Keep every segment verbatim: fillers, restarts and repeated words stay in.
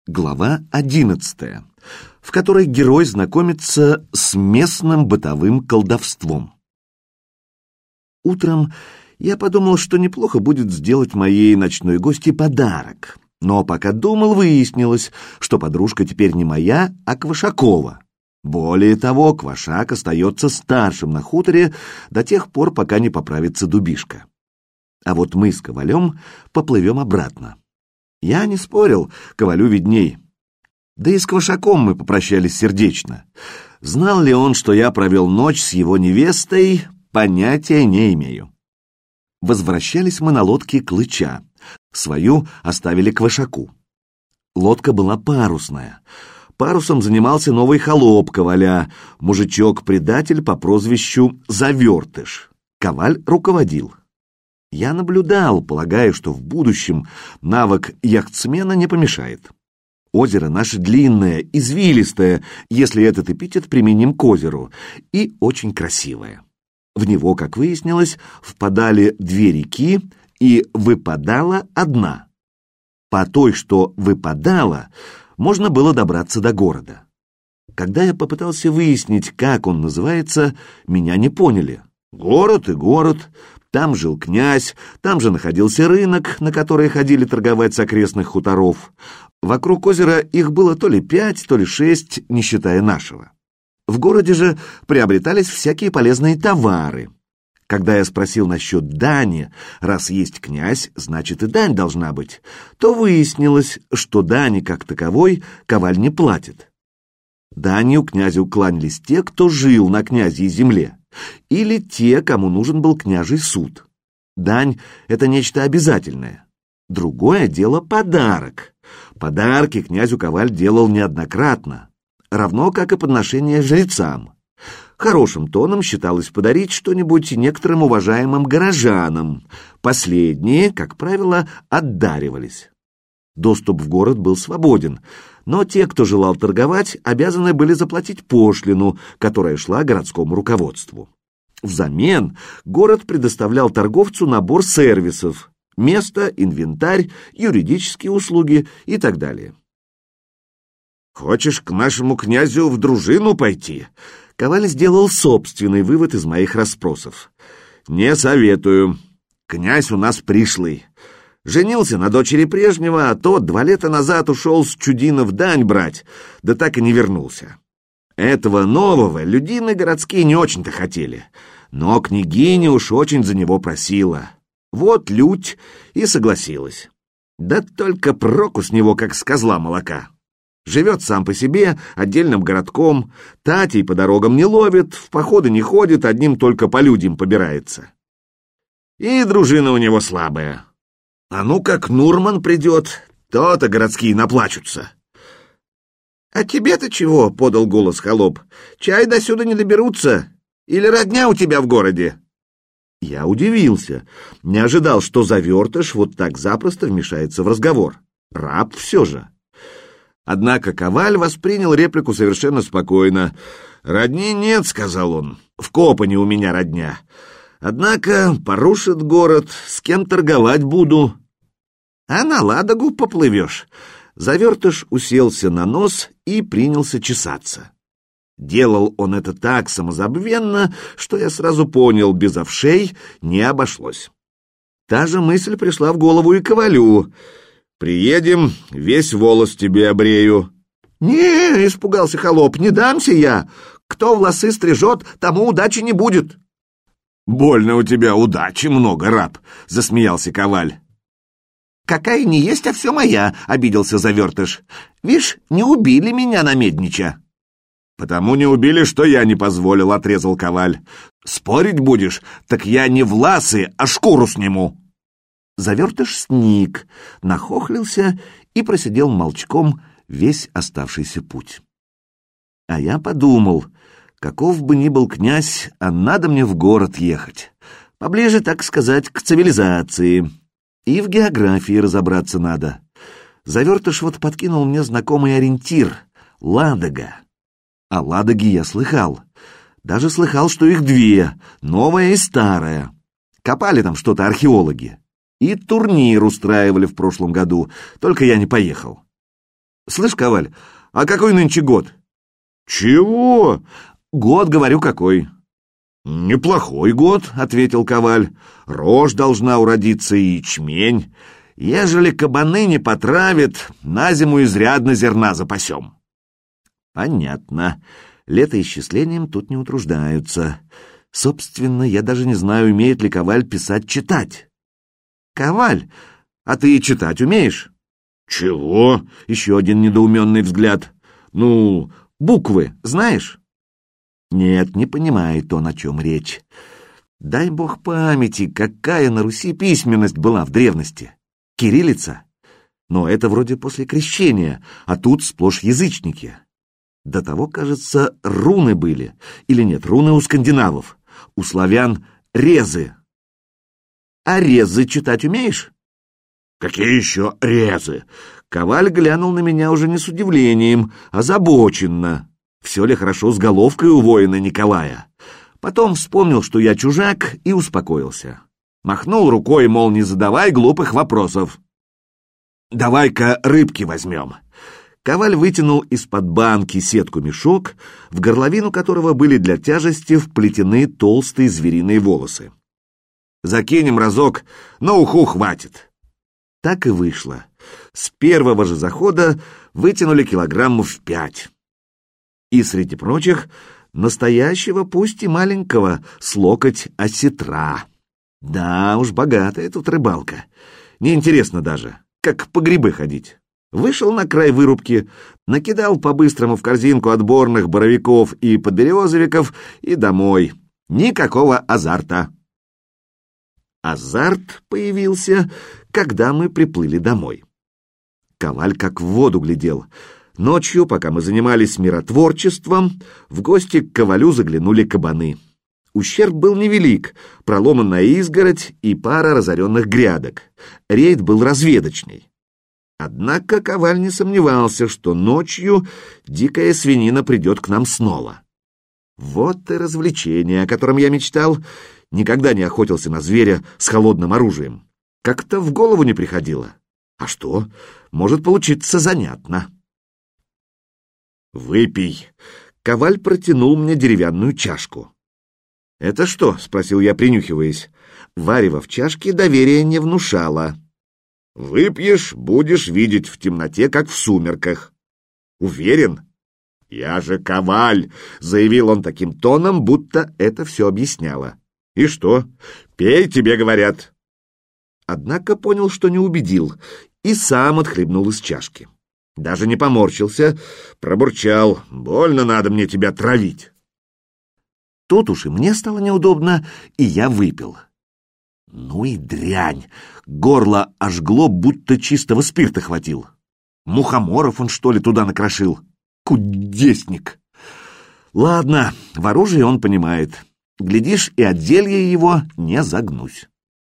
Глава одиннадцатая, в которой герой знакомится с местным бытовым колдовством. Утром я подумал, что неплохо будет сделать моей ночной гости подарок, но пока думал, выяснилось, что подружка теперь не моя, а Квашакова. Более того, Квашак остается старшим на хуторе до тех пор, пока не поправится Дубишка. А вот мы с Ковалем поплывем обратно. Я не спорил, Ковалю видней. Да и с Квашаком мы попрощались сердечно. Знал ли он, что я провел ночь с его невестой, понятия не имею. Возвращались мы на лодке Клыча. Свою оставили Квашаку. Лодка была парусная. Парусом занимался новый холоп Коваля, мужичок-предатель по прозвищу Завертыш. Коваль руководил. Я наблюдал, полагая, что в будущем навык яхтсмена не помешает. Озеро наше длинное, извилистое, если этот эпитет применим к озеру, и очень красивое. В него, как выяснилось, впадали две реки, и выпадала одна. По той, что выпадала, можно было добраться до города. Когда я попытался выяснить, как он называется, меня не поняли. Город и город. Там жил князь, там же находился рынок, на который ходили торговать с окрестных хуторов. Вокруг озера их было то ли пять, то ли шесть, не считая нашего. В городе же приобретались всякие полезные товары. Когда я спросил насчет дани, раз есть князь, значит и дань должна быть, то выяснилось, что дани как таковой Коваль не платит. Данью князю кланялись те, кто жил на князьей земле, или те, кому нужен был княжий суд. Дань — это нечто обязательное. Другое дело — подарок. Подарки князю Коваль делал неоднократно, равно как и подношения жрецам. Хорошим тоном считалось подарить что-нибудь некоторым уважаемым горожанам. Последние, как правило, отдаривались. Доступ в город был свободен, но те, кто желал торговать, обязаны были заплатить пошлину, которая шла городскому руководству. Взамен город предоставлял торговцу набор сервисов: место, инвентарь, юридические услуги и так далее. «Хочешь к нашему князю в дружину пойти?» Коваль сделал собственный вывод из моих расспросов. «Не советую. Князь у нас пришлый. Женился на дочери прежнего, а тот два лета назад ушел с Чудинов дань брать, да так и не вернулся. Этого нового людины городские не очень-то хотели, но княгиня уж очень за него просила. Вот лють и согласилась. Да только проку с него, как с козла молока. Живет сам по себе, отдельным городком, татей по дорогам не ловит, в походы не ходит, одним только по людям побирается. И дружина у него слабая. А ну как Нурман придет, то-то городские наплачутся». «А тебе-то чего?» — подал голос холоп. «Чай до сюда не доберутся? Или родня у тебя в городе?» Я удивился, не ожидал, что Завертыш вот так запросто вмешается в разговор. Раб все же. Однако Коваль воспринял реплику совершенно спокойно. «Родни нет», — сказал он, — «в Копане у меня родня. Однако порушит город, с кем торговать буду». «А на Ладогу поплывешь». Завертыш уселся на нос и принялся чесаться. Делал он это так самозабвенно, что я сразу понял, без овшей не обошлось. Та же мысль пришла в голову и Ковалю. «Приедем, весь волос тебе обрею». «Не», — испугался холоп, — «не дамся я. Кто волосы стрижет, тому удачи не будет». «Больно у тебя удачи много, раб», — засмеялся Коваль. «Какая не есть, а все моя», — обиделся Завертыш. «Вишь, не убили меня на Меднича». «Потому не убили, что я не позволил», — отрезал Коваль. «Спорить будешь, так я не власы, а шкуру сниму». Завертыш сник, нахохлился и просидел молчком весь оставшийся путь. А я подумал, каков бы ни был князь, а надо мне в город ехать, поближе, так сказать, к цивилизации. И в географии разобраться надо. Завертыш вот подкинул мне знакомый ориентир — Ладога. О Ладоге я слыхал. Даже слыхал, что их две — новая и старая. Копали там что-то археологи. И турнир устраивали в прошлом году, только я не поехал. Слышь, Коваль, а какой нынче год? Чего? Год, говорю, какой? Неплохой год, ответил Коваль. Рожь должна уродиться и ячмень. Ежели кабаны не потравят, на зиму изрядно зерна запасем. Понятно. Летоисчислением тут не утруждаются. Собственно, я даже не знаю, умеет ли Коваль писать-читать. Коваль, а ты и читать умеешь? Чего? Еще один недоуменный взгляд. Ну, буквы знаешь? Нет, не понимает он, о чем речь. Дай бог памяти, какая на Руси письменность была в древности. Кириллица? Но это вроде после крещения, а тут сплошь язычники. До того, кажется, руны были. Или нет, руны у скандинавов. У славян резы. А резы читать умеешь? Какие еще резы? Коваль глянул на меня уже не с удивлением, а озабоченно. Все ли хорошо с головкой у воина Николая? Потом вспомнил, что я чужак, и успокоился. Махнул рукой, мол, не задавай глупых вопросов. Давай-ка рыбки возьмем. Коваль вытянул из-под банки сетку-мешок, в горловину которого были для тяжести вплетены толстые звериные волосы. Закинем разок, на уху хватит. Так и вышло. С первого же захода вытянули килограммов пять. И среди прочих настоящего, пусть и маленького, с локоть осетра. Да уж, богатая тут рыбалка. Неинтересно даже, как по грибы ходить. Вышел на край вырубки, накидал по-быстрому в корзинку отборных боровиков и подберезовиков и домой. Никакого азарта. Азарт появился, когда мы приплыли домой. Коваль как в воду глядел. Ночью, пока мы занимались миротворчеством, в гости к Ковалю заглянули кабаны. Ущерб был невелик, проломанная изгородь и пара разоренных грядок. Рейд был разведочный. Однако Коваль не сомневался, что ночью дикая свинина придет к нам снова. Вот и развлечение, о котором я мечтал. Никогда не охотился на зверя с холодным оружием. Как-то в голову не приходило. А что? Может получиться занятно. «Выпей!» Коваль протянул мне деревянную чашку. «Это что?» — спросил я, принюхиваясь. Варево в чашке доверия не внушало. «Выпьешь, будешь видеть в темноте, как в сумерках». «Уверен?» «Я же Коваль!» — заявил он таким тоном, будто это все объясняло. «И что? Пей, тебе говорят». Однако понял, что не убедил, и сам отхлебнул из чашки. Даже не поморщился, пробурчал: «Больно надо мне тебя травить». Тут уж и мне стало неудобно, и я выпил. Ну и дрянь! Горло ожгло, будто чистого спирта хватил. Мухоморов он, что ли, туда накрошил? Кудесник! Ладно, в оружии он понимает. Глядишь, и от зелья его не загнусь.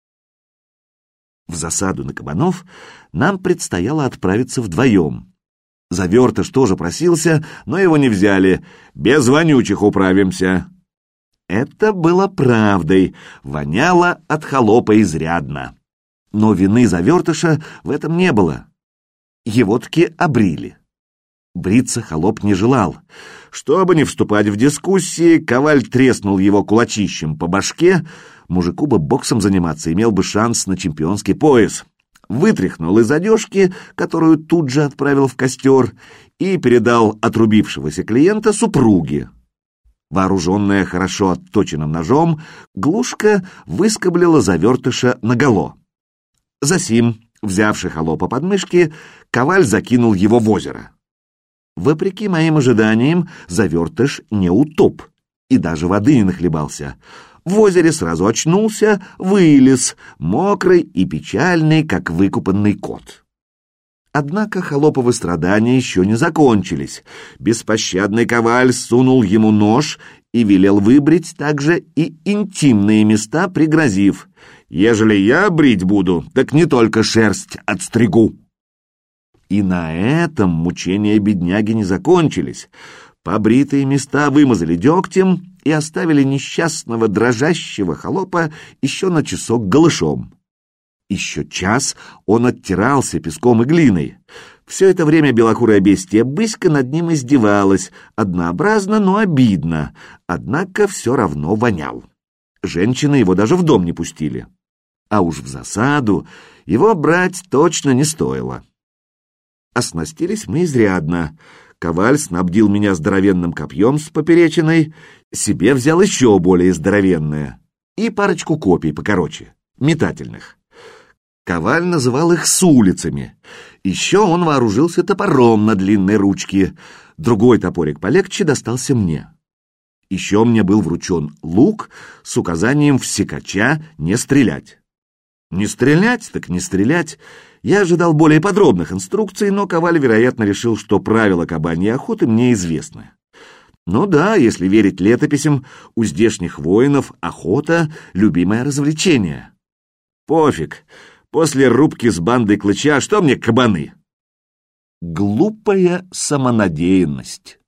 В засаду на кабанов нам предстояло отправиться вдвоем. Завертыш тоже просился, но его не взяли. Без вонючих управимся. Это было правдой, воняло от холопа изрядно. Но вины Завертыша в этом не было. Его-таки обрили. Бриться холоп не желал. Чтобы не вступать в дискуссии, Коваль треснул его кулачищем по башке. Мужику бы боксом заниматься, имел бы шанс на чемпионский пояс. Вытряхнул из одежки, которую тут же отправил в костер, и передал отрубившегося клиента супруге. Вооруженная хорошо отточенным ножом, Глушка выскоблила Завертыша наголо. Засим, взявший холопа под мышки, Коваль закинул его в озеро. Вопреки моим ожиданиям, Завертыш не утоп и даже воды не нахлебался. В озере сразу очнулся, вылез, мокрый и печальный, как выкупанный кот. Однако холоповы страдания еще не закончились. Беспощадный Коваль сунул ему нож и велел выбрить также и интимные места, пригрозив: «Ежели я брить буду, так не только шерсть отстригу». И на этом мучения бедняги не закончились. Побритые места вымазали дегтем и оставили несчастного дрожащего холопа еще на часок голышом. Еще час он оттирался песком и глиной. Все это время белокурая бестия Быська над ним издевалась, однообразно, но обидно, однако все равно вонял. Женщины его даже в дом не пустили. А уж в засаду его брать точно не стоило. Оснастились мы изрядно. Коваль снабдил меня здоровенным копьем с поперечиной, себе взял еще более здоровенное и парочку копий покороче, метательных. Коваль называл их с улицами. Еще он вооружился топором на длинной ручке. Другой топорик полегче достался мне. Еще мне был вручен лук с указанием всекача не стрелять. Не стрелять, так не стрелять. Я ожидал более подробных инструкций, но Коваль, вероятно, решил, что правила кабаньей охоты мне известны. Ну да, если верить летописям, у здешних воинов охота — любимое развлечение. Пофиг, после рубки с бандой Клыча что мне кабаны? Глупая самонадеянность.